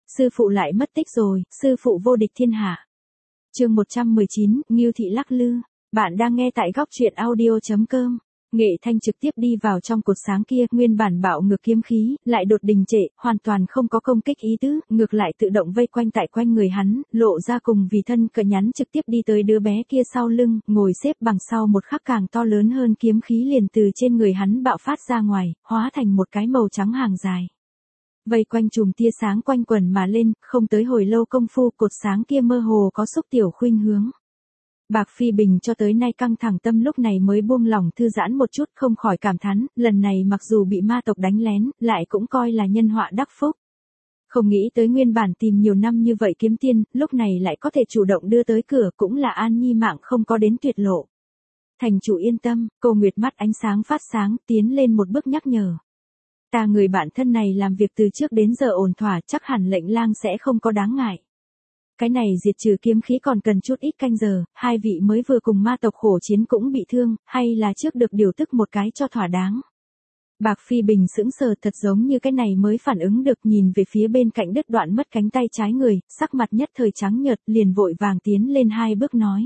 Sư phụ lại mất tích rồi, sư phụ vô địch thiên hạ. Chương 119, Ngưu thị lắc lư. Bạn đang nghe tại góc truyện audio.com. Nghệ Thanh trực tiếp đi vào trong cột sáng kia, nguyên bản bạo ngược kiếm khí, lại đột đình trệ, hoàn toàn không có công kích ý tứ, ngược lại tự động vây quanh tại quanh người hắn, lộ ra cùng vì thân cỡ nhắn trực tiếp đi tới đứa bé kia sau lưng, ngồi xếp bằng sau một khắc càng to lớn hơn kiếm khí liền từ trên người hắn bạo phát ra ngoài, hóa thành một cái màu trắng hàng dài. Vây quanh chùm tia sáng quanh quẩn mà lên, không tới hồi lâu công phu cột sáng kia mơ hồ có xúc tiểu khuynh hướng. Bạc Phi Bình cho tới nay căng thẳng tâm lúc này mới buông lỏng thư giãn một chút, không khỏi cảm thán, lần này mặc dù bị ma tộc đánh lén, lại cũng coi là nhân họa đắc phúc. Không nghĩ tới nguyên bản tìm nhiều năm như vậy kiếm tiên, lúc này lại có thể chủ động đưa tới cửa, cũng là An Nhi mạng không có đến tuyệt lộ. Thành chủ yên tâm, Cô Nguyệt mắt ánh sáng phát sáng, tiến lên một bước nhắc nhở. Ta người bạn thân này làm việc từ trước đến giờ ổn thỏa, chắc hẳn lệnh lang sẽ không có đáng ngại. Cái này diệt trừ kiếm khí còn cần chút ít canh giờ, hai vị mới vừa cùng ma tộc khổ chiến cũng bị thương, hay là trước được điều tức một cái cho thỏa đáng. Bạc Phi Bình sững sờ, thật giống như cái này mới phản ứng được, nhìn về phía bên cạnh đứt đoạn mất cánh tay trái người, sắc mặt nhất thời trắng nhợt, liền vội vàng tiến lên hai bước nói.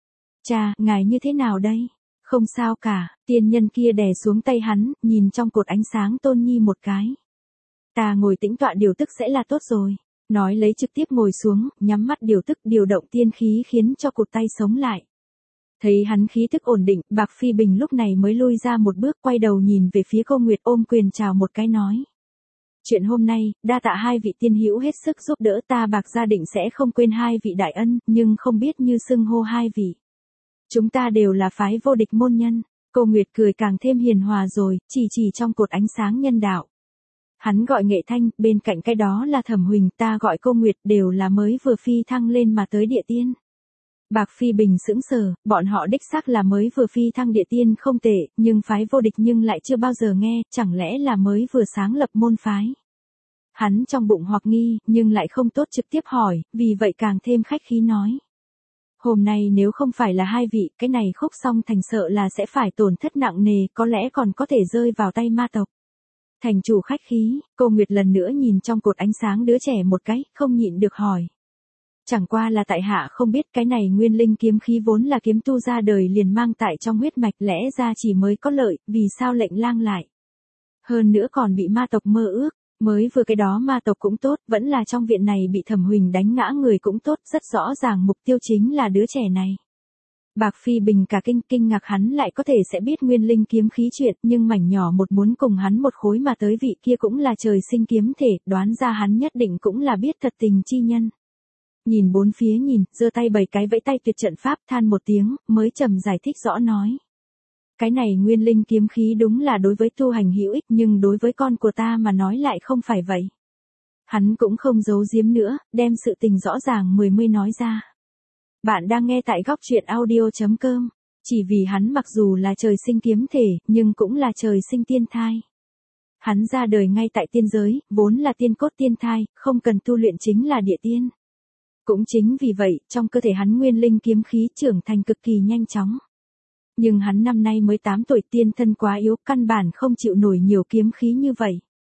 Cha, ngài như thế nào đây? Không sao cả, tiên nhân kia đè xuống tay hắn, nhìn trong cột ánh sáng Tôn Nhi một cái. Ta ngồi tĩnh tọa điều tức sẽ là tốt rồi. Nói lấy trực tiếp ngồi xuống, nhắm mắt điều tức, điều động tiên khí khiến cho cột tay sống lại. Thấy hắn khí thức ổn định, Bạc Phi Bình lúc này mới lui ra một bước, quay đầu nhìn về phía Cô Nguyệt, ôm quyền chào một cái nói. Chuyện hôm nay, đa tạ hai vị tiên hữu hết sức giúp đỡ, ta Bạc gia định sẽ không quên hai vị đại ân, nhưng không biết như xưng hô hai vị. Chúng ta đều là phái vô địch môn nhân. Cô Nguyệt cười càng thêm hiền hòa rồi, chỉ trong cột ánh sáng nhân đạo. Hắn gọi Nghệ Thanh, bên cạnh cái đó là Thẩm Huỳnh, ta gọi Cô Nguyệt, đều là mới vừa phi thăng lên mà tới địa tiên. Bạc Phi Bình sững sờ, bọn họ đích xác là mới vừa phi thăng địa tiên không tệ, nhưng phái vô địch nhưng lại chưa bao giờ nghe, chẳng lẽ là mới vừa sáng lập môn phái. Hắn trong bụng hoặc nghi, nhưng lại không tốt trực tiếp hỏi, vì vậy càng thêm khách khí nói. Hôm nay nếu không phải là hai vị, cái này khúc xong thành sợ là sẽ phải tổn thất nặng nề, có lẽ còn có thể rơi vào tay ma tộc. Thành chủ khách khí, Cô Nguyệt lần nữa nhìn trong cột ánh sáng đứa trẻ một cái, không nhịn được hỏi. Chẳng qua là tại hạ không biết cái này nguyên linh kiếm khí vốn là kiếm tu ra đời liền mang tại trong huyết mạch, lẽ ra chỉ mới có lợi, vì sao lệnh lang lại. Hơn nữa còn bị ma tộc mơ ước, mới vừa cái đó ma tộc cũng tốt, vẫn là trong viện này bị Thẩm Huỳnh đánh ngã người cũng tốt, rất rõ ràng mục tiêu chính là đứa trẻ này. Bạc Phi Bình cả kinh ngạc hắn lại có thể sẽ biết nguyên linh kiếm khí chuyện, nhưng mảnh nhỏ một muốn cùng hắn một khối mà tới vị kia cũng là trời sinh kiếm thể, đoán ra hắn nhất định cũng là biết thật tình chi nhân. Nhìn bốn phía nhìn, giơ tay bày cái vẫy tay tuyệt trận pháp, than một tiếng, mới trầm giải thích rõ nói. Cái này nguyên linh kiếm khí đúng là đối với tu hành hữu ích, nhưng đối với con của ta mà nói lại không phải vậy. Hắn cũng không giấu giếm nữa, đem sự tình rõ ràng mươi nói ra. Bạn đang nghe tại góc truyện audio.com. Chỉ vì hắn mặc dù là trời sinh kiếm thể, nhưng cũng là trời sinh tiên thai. Hắn ra đời ngay tại tiên giới, vốn là tiên cốt tiên thai, không cần tu luyện chính là địa tiên. Cũng chính vì vậy, trong cơ thể hắn nguyên linh kiếm khí trưởng thành cực kỳ nhanh chóng. Nhưng hắn năm nay mới 8 tuổi, tiên thân quá yếu, căn bản không chịu nổi nhiều kiếm khí như vậy.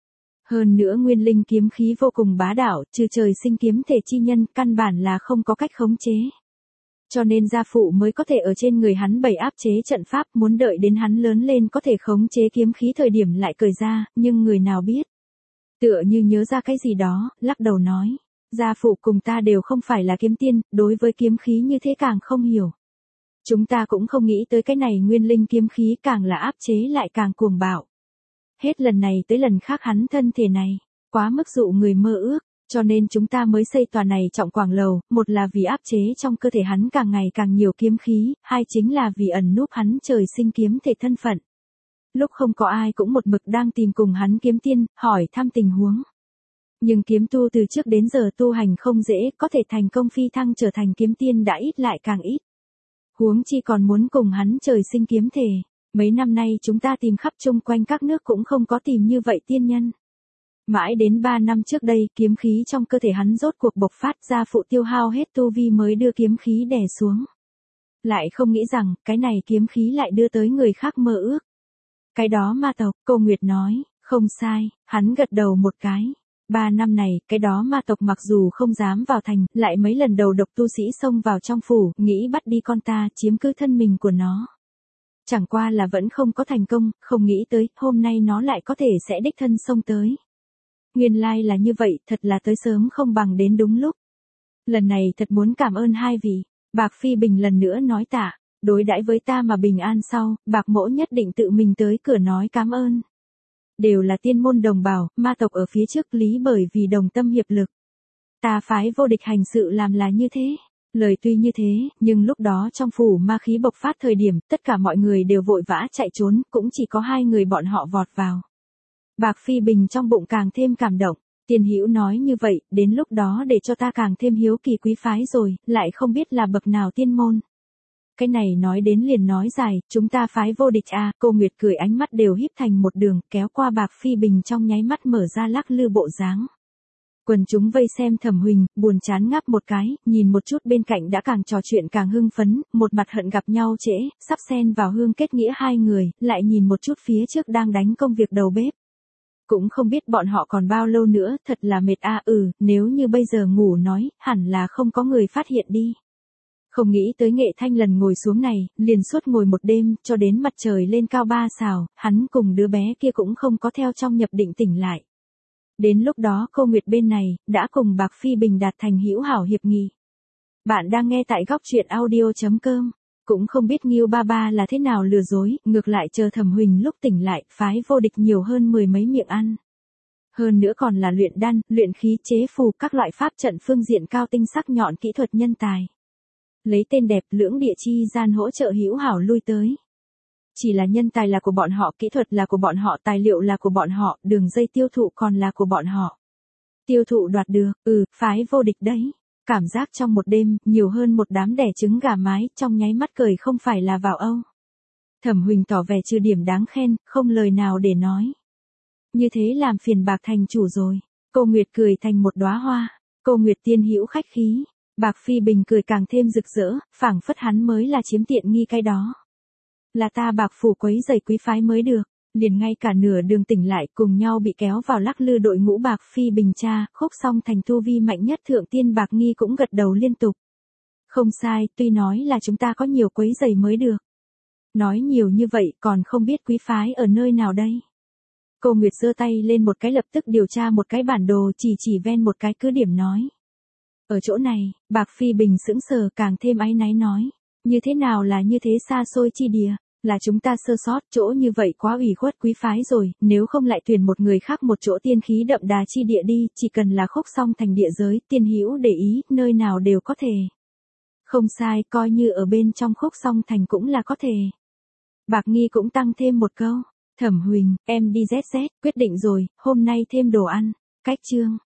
Hơn nữa nguyên linh kiếm khí vô cùng bá đạo, trừ trời sinh kiếm thể chi nhân, căn bản là không có cách khống chế. Cho nên gia phụ mới có thể ở trên người hắn bày áp chế trận pháp, muốn đợi đến hắn lớn lên có thể khống chế kiếm khí thời điểm lại cởi ra, nhưng người nào biết. Tựa như nhớ ra cái gì đó, lắc đầu nói, gia phụ cùng ta đều không phải là kiếm tiên, đối với kiếm khí như thế càng không hiểu. Chúng ta cũng không nghĩ tới cái này nguyên linh kiếm khí càng là áp chế lại càng cuồng bạo. Hết lần này tới lần khác hắn thân thể này, quá mức dụ người mơ ước. Cho nên chúng ta mới xây tòa này trọng quảng lầu, một là vì áp chế trong cơ thể hắn càng ngày càng nhiều kiếm khí, hai chính là vì ẩn núp hắn trời sinh kiếm thể thân phận. Lúc không có ai cũng một mực đang tìm cùng hắn kiếm tiên, hỏi thăm tình huống. Nhưng kiếm tu từ trước đến giờ tu hành không dễ, có thể thành công phi thăng trở thành kiếm tiên đã ít lại càng ít. Huống chi còn muốn cùng hắn trời sinh kiếm thể. Mấy năm nay chúng ta tìm khắp chung quanh các nước cũng không có tìm như vậy tiên nhân. Mãi đến 3 năm trước đây, kiếm khí trong cơ thể hắn rốt cuộc bộc phát ra, phụ tiêu hao hết tu vi mới đưa kiếm khí đè xuống. Lại không nghĩ rằng, cái này kiếm khí lại đưa tới người khác mơ ước. Cái đó ma tộc, Cô Nguyệt nói, không sai, hắn gật đầu một cái. 3 năm này, cái đó ma tộc mặc dù không dám vào thành, lại mấy lần đầu độc tu sĩ xông vào trong phủ, nghĩ bắt đi con ta, chiếm cứ thân mình của nó. Chẳng qua là vẫn không có thành công, không nghĩ tới, hôm nay nó lại có thể sẽ đích thân xông tới. Nguyên lai là như vậy, thật là tới sớm không bằng đến đúng lúc. Lần này thật muốn cảm ơn hai vị. Bạc Phi Bình lần nữa nói tạ, đối đãi với ta mà bình an sau, Bạc Mỗ nhất định tự mình tới cửa nói cảm ơn. Đều là tiên môn đồng bào, ma tộc ở phía trước lý bởi vì đồng tâm hiệp lực. Ta phái vô địch hành sự làm là như thế. Lời tuy như thế, nhưng lúc đó trong phủ ma khí bộc phát thời điểm, tất cả mọi người đều vội vã chạy trốn, cũng chỉ có 2 người bọn họ vọt vào. Bạc Phi Bình trong bụng càng thêm cảm động, Tiên Hữu nói như vậy, đến lúc đó để cho ta càng thêm hiếu kỳ quý phái rồi, lại không biết là bậc nào tiên môn. Cái này nói đến liền nói dài, chúng ta phái vô địch à, cô Nguyệt cười ánh mắt đều híp thành một đường, kéo qua Bạc Phi Bình trong nháy mắt mở ra lắc lư bộ dáng. Quần chúng vây xem Thẩm Huỳnh, buồn chán ngáp một cái, nhìn một chút bên cạnh đã càng trò chuyện càng hưng phấn, một mặt hận gặp nhau trễ, sắp xen vào hương kết nghĩa 2 người, lại nhìn một chút phía trước đang đánh công việc đầu bếp. Cũng không biết bọn họ còn bao lâu nữa, thật là mệt a nếu như bây giờ ngủ nói, hẳn là không có người phát hiện đi. Không nghĩ tới Nghệ Thanh lần ngồi xuống này, liền suốt ngồi một đêm, cho đến mặt trời lên cao 3 sào, hắn cùng đứa bé kia cũng không có theo trong nhập định tỉnh lại. Đến lúc đó cô Nguyệt bên này, đã cùng Bạc Phi Bình đạt thành hữu hảo hiệp nghị. Bạn đang nghe tại góc truyện audio.com. Cũng không biết Ngưu Ba Ba là thế nào lừa dối, ngược lại chờ Thẩm Huỳnh lúc tỉnh lại, phái vô địch nhiều hơn 10 mấy miệng ăn. Hơn nữa còn là luyện đan, luyện khí chế phù các loại pháp trận phương diện cao tinh sắc nhọn kỹ thuật nhân tài. Lấy tên đẹp lưỡng địa chi gian hỗ trợ hữu hảo lui tới. Chỉ là nhân tài là của bọn họ, kỹ thuật là của bọn họ, tài liệu là của bọn họ, đường dây tiêu thụ còn là của bọn họ. Tiêu thụ đoạt được, phái vô địch đấy. Cảm giác trong một đêm, nhiều hơn một đám đẻ trứng gà mái, trong nháy mắt cười không phải là vào âu. Thẩm Huỳnh tỏ vẻ trừ điểm đáng khen, không lời nào để nói. Như thế làm phiền Bạc thành chủ rồi. Cô Nguyệt cười thành một đóa hoa. Cô Nguyệt tiên hữu khách khí. Bạc Phi Bình cười càng thêm rực rỡ, phảng phất hắn mới là chiếm tiện nghi cái đó. Là ta Bạc phủ quấy giày quý phái mới được. Liền ngay cả nửa đường tỉnh lại cùng nhau bị kéo vào lắc lư đội ngũ Bạc Phi Bình cha, Khúc Song thành tu vi mạnh nhất thượng tiên Bạc Nghi cũng gật đầu liên tục. Không sai, tuy nói là chúng ta có nhiều quấy giày mới được. Nói nhiều như vậy còn không biết quý phái ở nơi nào đây. Cô Nguyệt giơ tay lên một cái lập tức điều tra một cái bản đồ chỉ ven một cái cứ điểm nói. Ở chỗ này, Bạc Phi Bình sững sờ càng thêm áy náy nói. Như thế nào là như thế xa xôi chi địa. Là chúng ta sơ sót, chỗ như vậy quá ủy khuất quý phái rồi, nếu không lại tuyển một người khác một chỗ tiên khí đậm đà chi địa đi, chỉ cần là Khúc Song thành địa giới, tiên hữu để ý, nơi nào đều có thể. Không sai, coi như ở bên trong Khúc Song thành cũng là có thể. Bạc Nghi cũng tăng thêm một câu, Thẩm Huỳnh, em đi ZZ, quyết định rồi, hôm nay thêm đồ ăn, cách chương.